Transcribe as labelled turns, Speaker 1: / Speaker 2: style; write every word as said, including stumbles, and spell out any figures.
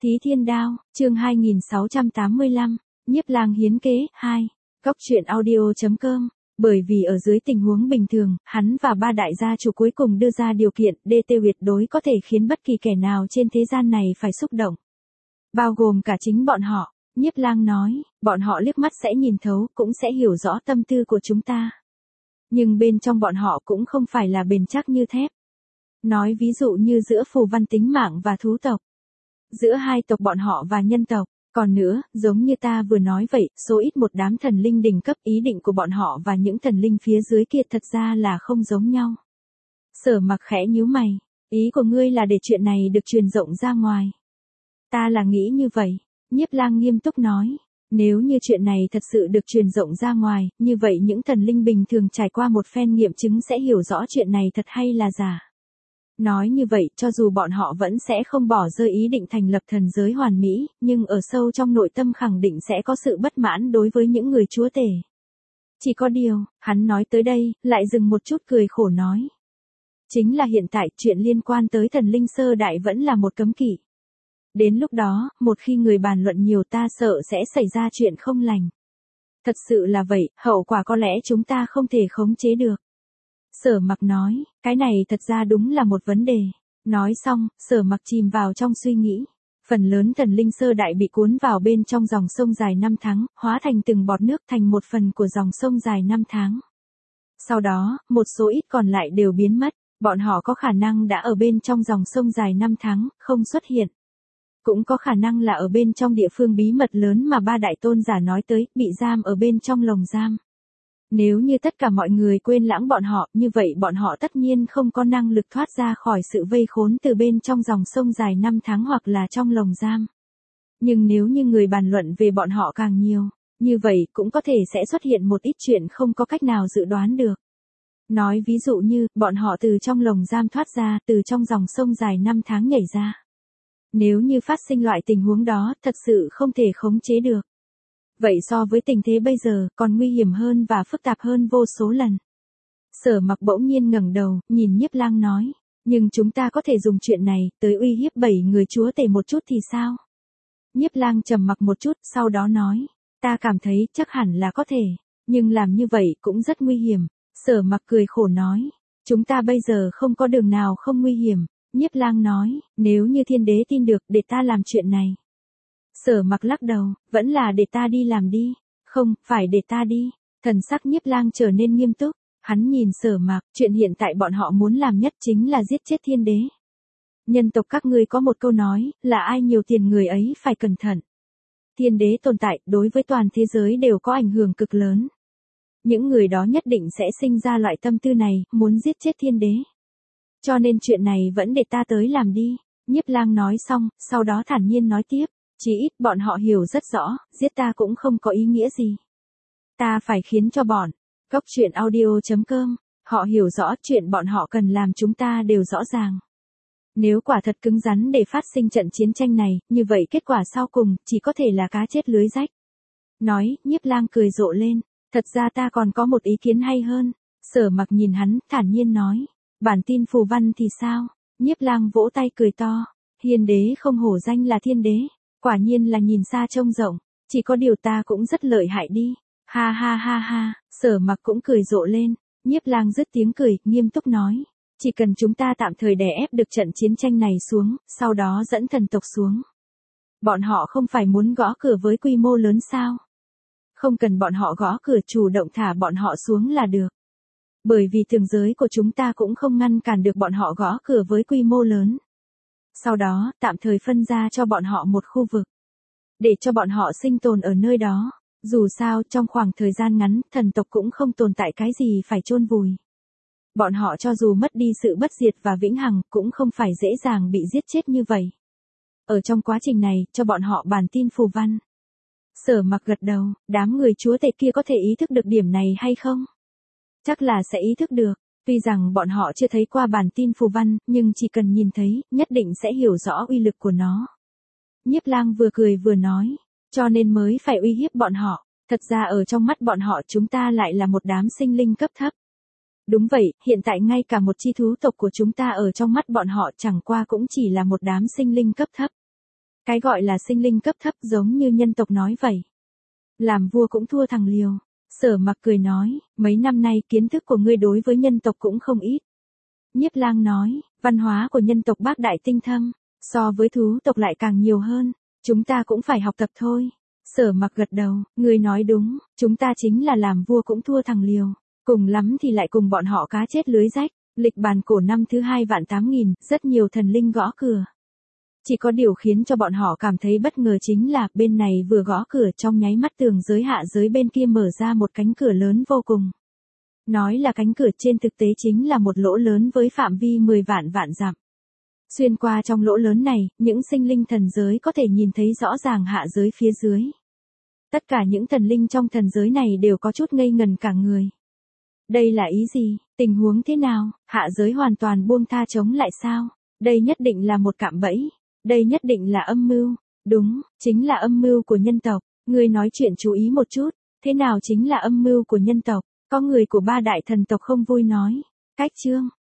Speaker 1: Thí Thiên Đao, chương hai nghìn sáu trăm tám mươi lăm, Nhiếp Lang hiến kế, hai. Góc truyện audio.com. Bởi vì ở dưới tình huống bình thường, hắn và ba đại gia chủ cuối cùng đưa ra điều kiện, đê tê tuyệt đối có thể khiến bất kỳ kẻ nào trên thế gian này phải xúc động. Bao gồm cả chính bọn họ, Nhiếp Lang nói, bọn họ liếc mắt sẽ nhìn thấu, cũng sẽ hiểu rõ tâm tư của chúng ta. Nhưng bên trong bọn họ cũng không phải là bền chắc như thép. Nói ví dụ như giữa phù văn tính mạng và thú tộc. Giữa hai tộc bọn họ và nhân tộc. Còn nữa, giống như ta vừa nói vậy, số ít một đám thần linh đỉnh cấp ý định của bọn họ và những thần linh phía dưới kia thật ra là không giống nhau. Sở Mặc khẽ nhíu mày, ý của ngươi là để chuyện này được truyền rộng ra ngoài. Ta là nghĩ như vậy, Nhiếp Lang nghiêm túc nói. Nếu như chuyện này thật sự được truyền rộng ra ngoài, như vậy những thần linh bình thường trải qua một phen nghiệm chứng sẽ hiểu rõ chuyện này thật hay là giả. Nói như vậy, cho dù bọn họ vẫn sẽ không bỏ rơi ý định thành lập thần giới hoàn mỹ, nhưng ở sâu trong nội tâm khẳng định sẽ có sự bất mãn đối với những người chúa tể. Chỉ có điều, hắn nói tới đây, lại dừng một chút cười khổ nói. Chính là hiện tại, chuyện liên quan tới thần linh sơ đại vẫn là một cấm kỵ. Đến lúc đó, một khi người bàn luận nhiều ta sợ sẽ xảy ra chuyện không lành. Thật sự là vậy, hậu quả có lẽ chúng ta không thể khống chế được. Sở Mặc nói, cái này thật ra đúng là một vấn đề. Nói xong, Sở Mặc chìm vào trong suy nghĩ. Phần lớn thần linh sơ đại bị cuốn vào bên trong dòng sông dài năm tháng, hóa thành từng bọt nước thành một phần của dòng sông dài năm tháng. Sau đó, một số ít còn lại đều biến mất, bọn họ có khả năng đã ở bên trong dòng sông dài năm tháng, không xuất hiện. Cũng có khả năng là ở bên trong địa phương bí mật lớn mà ba đại tôn giả nói tới, bị giam ở bên trong lồng giam. Nếu như tất cả mọi người quên lãng bọn họ, như vậy bọn họ tất nhiên không có năng lực thoát ra khỏi sự vây khốn từ bên trong dòng sông dài năm tháng hoặc là trong lồng giam. Nhưng nếu như người bàn luận về bọn họ càng nhiều, như vậy cũng có thể sẽ xuất hiện một ít chuyện không có cách nào dự đoán được. Nói ví dụ như, bọn họ từ trong lồng giam thoát ra, từ trong dòng sông dài năm tháng nhảy ra. Nếu như phát sinh loại tình huống đó, thật sự không thể khống chế được. Vậy so với tình thế bây giờ, còn nguy hiểm hơn và phức tạp hơn vô số lần. Sở Mặc bỗng nhiên ngẩng đầu, nhìn Nhiếp Lang nói, nhưng chúng ta có thể dùng chuyện này, tới uy hiếp bảy người chúa tể một chút thì sao? Nhiếp Lang trầm mặc một chút, sau đó nói, ta cảm thấy chắc hẳn là có thể, nhưng làm như vậy cũng rất nguy hiểm. Sở Mặc cười khổ nói, chúng ta bây giờ không có đường nào không nguy hiểm. Nhiếp Lang nói, nếu như thiên đế tin được, để ta làm chuyện này. Sở Mặc lắc đầu, vẫn là để ta đi làm đi. Không, phải để ta đi. Thần sắc Nhiếp Lang trở nên nghiêm túc. Hắn nhìn Sở Mặc, chuyện hiện tại bọn họ muốn làm nhất chính là giết chết thiên đế. Nhân tộc các ngươi có một câu nói, là ai nhiều tiền người ấy phải cẩn thận. Thiên đế tồn tại, đối với toàn thế giới đều có ảnh hưởng cực lớn. Những người đó nhất định sẽ sinh ra loại tâm tư này, muốn giết chết thiên đế. Cho nên chuyện này vẫn để ta tới làm đi. Nhiếp Lang nói xong, sau đó thản nhiên nói tiếp. Chỉ ít bọn họ hiểu rất rõ, giết ta cũng không có ý nghĩa gì. Ta phải khiến cho bọn, góc truyện audio.com, họ hiểu rõ chuyện bọn họ cần làm chúng ta đều rõ ràng. Nếu quả thật cứng rắn để phát sinh trận chiến tranh này, như vậy kết quả sau cùng, chỉ có thể là cá chết lưới rách. Nói, Nhiếp Lang cười rộ lên, thật ra ta còn có một ý kiến hay hơn. Sở Mặc nhìn hắn, thản nhiên nói, bản tin phù văn thì sao? Nhiếp Lang vỗ tay cười to, hiền đế không hổ danh là thiên đế. Quả nhiên là nhìn xa trông rộng, chỉ có điều ta cũng rất lợi hại đi. Ha ha ha ha, Sở Mặc cũng cười rộ lên, Nhiếp Lang dứt tiếng cười, nghiêm túc nói. Chỉ cần chúng ta tạm thời đè ép được trận chiến tranh này xuống, sau đó dẫn thần tộc xuống. Bọn họ không phải muốn gõ cửa với quy mô lớn sao? Không cần bọn họ gõ cửa, chủ động thả bọn họ xuống là được. Bởi vì tường giới của chúng ta cũng không ngăn cản được bọn họ gõ cửa với quy mô lớn. Sau đó, tạm thời phân ra cho bọn họ một khu vực. Để cho bọn họ sinh tồn ở nơi đó. Dù sao, trong khoảng thời gian ngắn, thần tộc cũng không tồn tại cái gì phải chôn vùi. Bọn họ cho dù mất đi sự bất diệt và vĩnh hằng, cũng không phải dễ dàng bị giết chết như vậy. Ở trong quá trình này, cho bọn họ bản tin phù văn. Sở Mặc gật đầu, đám người chúa tể kia có thể ý thức được điểm này hay không? Chắc là sẽ ý thức được. Tuy rằng bọn họ chưa thấy qua bản tin phù văn, nhưng chỉ cần nhìn thấy, nhất định sẽ hiểu rõ uy lực của nó. Nhiếp Lang vừa cười vừa nói, cho nên mới phải uy hiếp bọn họ. Thật ra ở trong mắt bọn họ chúng ta lại là một đám sinh linh cấp thấp. Đúng vậy, hiện tại ngay cả một chi thú tộc của chúng ta ở trong mắt bọn họ chẳng qua cũng chỉ là một đám sinh linh cấp thấp. Cái gọi là sinh linh cấp thấp giống như nhân tộc nói vậy. Làm vua cũng thua thằng liều. Sở Mặc cười nói, mấy năm nay kiến thức của ngươi đối với nhân tộc cũng không ít. Nhiếp Lang nói, văn hóa của nhân tộc bác đại tinh thâm, so với thú tộc lại càng nhiều hơn, chúng ta cũng phải học tập thôi. Sở Mặc gật đầu, ngươi nói đúng, chúng ta chính là làm vua cũng thua thằng liều, cùng lắm thì lại cùng bọn họ cá chết lưới rách. Lịch bàn cổ năm thứ hai vạn tám nghìn, rất nhiều thần linh gõ cửa. Chỉ có điều khiến cho bọn họ cảm thấy bất ngờ chính là bên này vừa gõ cửa trong nháy mắt tường giới hạ giới bên kia mở ra một cánh cửa lớn vô cùng. Nói là cánh cửa trên thực tế chính là một lỗ lớn với phạm vi mười vạn vạn dặm. Xuyên qua trong lỗ lớn này, những sinh linh thần giới có thể nhìn thấy rõ ràng hạ giới phía dưới. Tất cả những thần linh trong thần giới này đều có chút ngây ngần cả người. Đây là ý gì? Tình huống thế nào? Hạ giới hoàn toàn buông tha chống lại sao? Đây nhất định là một cạm bẫy. Đây nhất định là âm mưu. Đúng, chính là âm mưu của nhân tộc. Ngươi nói chuyện chú ý một chút. Thế nào chính là âm mưu của nhân tộc? Có người của ba đại thần tộc không vui nói. Cách chương.